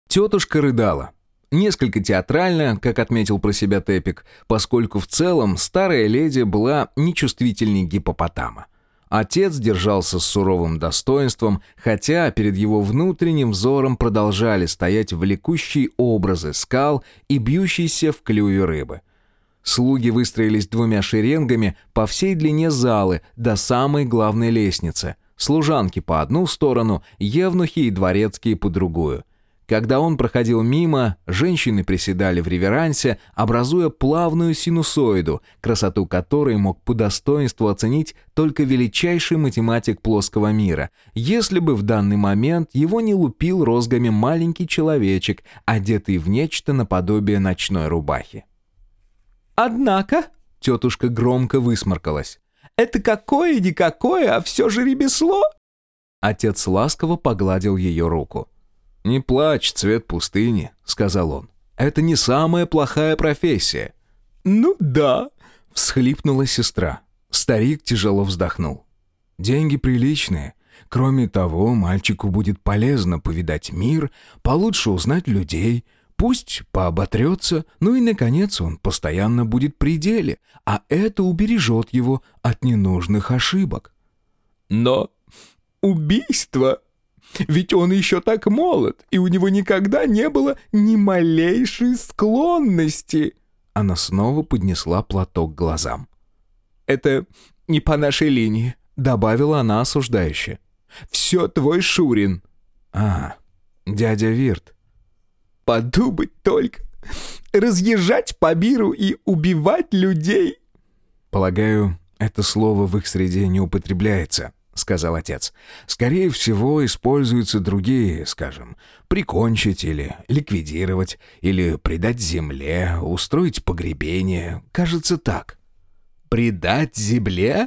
Тетушка рыдала. Несколько театрально, как отметил про себя Тепик, поскольку в целом старая леди была нечувствительней гиппопотама. Отец держался с суровым достоинством, хотя перед его внутренним взором продолжали стоять влекущие образы скал и бьющиеся в клюве рыбы. Слуги выстроились двумя шеренгами по всей длине залы до самой главной лестницы. Служанки по одну сторону, евнухи и дворецкие по другую. Когда он проходил мимо, женщины приседали в реверансе, образуя плавную синусоиду, красоту которой мог по достоинству оценить только величайший математик плоского мира, если бы в данный момент его не лупил розгами маленький человечек, одетый в нечто наподобие ночной рубахи. «Однако», — тетушка громко высморкалась, «это какое-никакое, а все же ремесло». Отец ласково погладил ее руку. «Не плачь, цвет пустыни», — сказал он. «Это не самая плохая профессия». «Ну да», — всхлипнула сестра. Старик тяжело вздохнул. «Деньги приличные. Кроме того, мальчику будет полезно повидать мир, получше узнать людей. Пусть пооботрется, ну и, наконец, он постоянно будет при деле, а это убережет его от ненужных ошибок». «Но убийство... Ведь он еще так молод, и у него никогда не было ни малейшей склонности». Она снова поднесла платок к глазам. «Это не по нашей линии», — добавила она осуждающе. «Все твой Шурин». Дядя Вирт». «Подумать только, разъезжать по миру и убивать людей». «Полагаю, это слово в их среде не употребляется», — сказал отец. «Скорее всего, используются другие, скажем, прикончить или ликвидировать, или предать земле, устроить погребение. Кажется, так». «Предать земле?»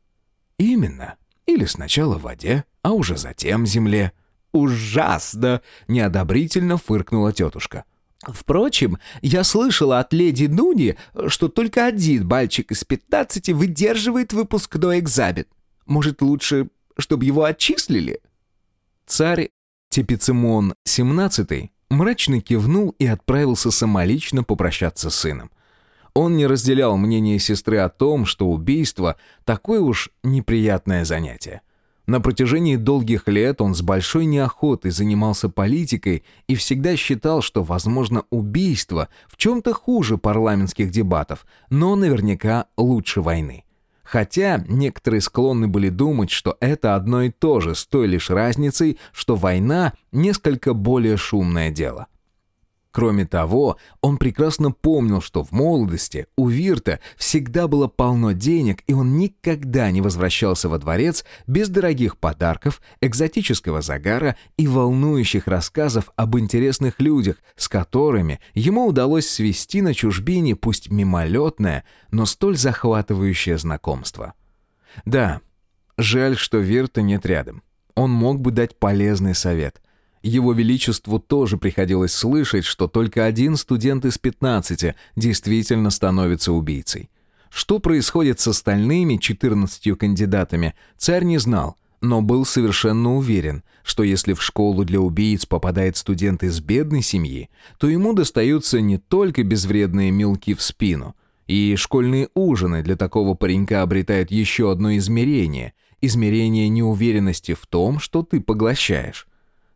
«Именно. Или сначала в воде, а уже затем земле». «Ужасно!» — неодобрительно фыркнула тетушка. «Впрочем, я слышала от леди Нуни, что только один мальчик из 15 выдерживает выпускной экзамен. Может, лучше, чтобы его отчислили?» Царь Тепицимон XVII мрачно кивнул и отправился самолично попрощаться с сыном. Он не разделял мнение сестры о том, что убийство – такое уж неприятное занятие. На протяжении долгих лет он с большой неохотой занимался политикой и всегда считал, что, возможно, убийство в чем-то хуже парламентских дебатов, но наверняка лучше войны. Хотя некоторые склонны были думать, что это одно и то же, с той лишь разницей, что война – несколько более шумное дело. Кроме того, он прекрасно помнил, что в молодости у Вирта всегда было полно денег, и он никогда не возвращался во дворец без дорогих подарков, экзотического загара и волнующих рассказов об интересных людях, с которыми ему удалось свести на чужбине пусть мимолетное, но столь захватывающее знакомство. Да, жаль, что Вирта нет рядом. Он мог бы дать полезный совет. Его Величеству тоже приходилось слышать, что только один студент из 15 действительно становится убийцей. Что происходит с остальными 14 кандидатами, царь не знал, но был совершенно уверен, что если в школу для убийц попадает студент из бедной семьи, то ему достаются не только безвредные мелки в спину, и школьные ужины для такого паренька обретают еще одно измерение – измерение неуверенности в том, что ты поглощаешь.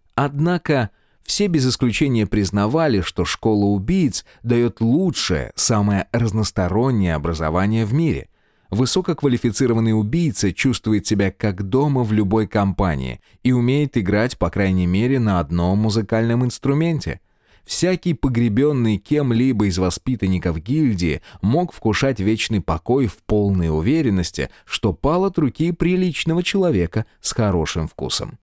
Однако все без исключения признавали, что школа убийц дает лучшее, самое разностороннее образование в мире. Высококвалифицированный убийца чувствует себя как дома в любой компании и умеет играть, по крайней мере, на одном музыкальном инструменте. Всякий погребенный кем-либо из воспитанников гильдии мог вкушать вечный покой в полной уверенности, что пал от руки приличного человека с хорошим вкусом.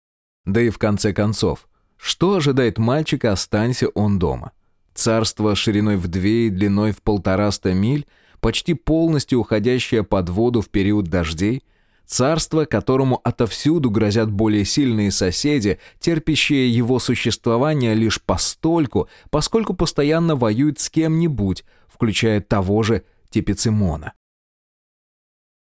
Да и в конце концов, что ожидает мальчика, останься он дома? Царство шириной в 2 и длиной в 150 миль, почти полностью уходящее под воду в период дождей, царство, которому отовсюду грозят более сильные соседи, терпящие его существование лишь постольку, поскольку постоянно воюют с кем-нибудь, включая того же Тепицимона.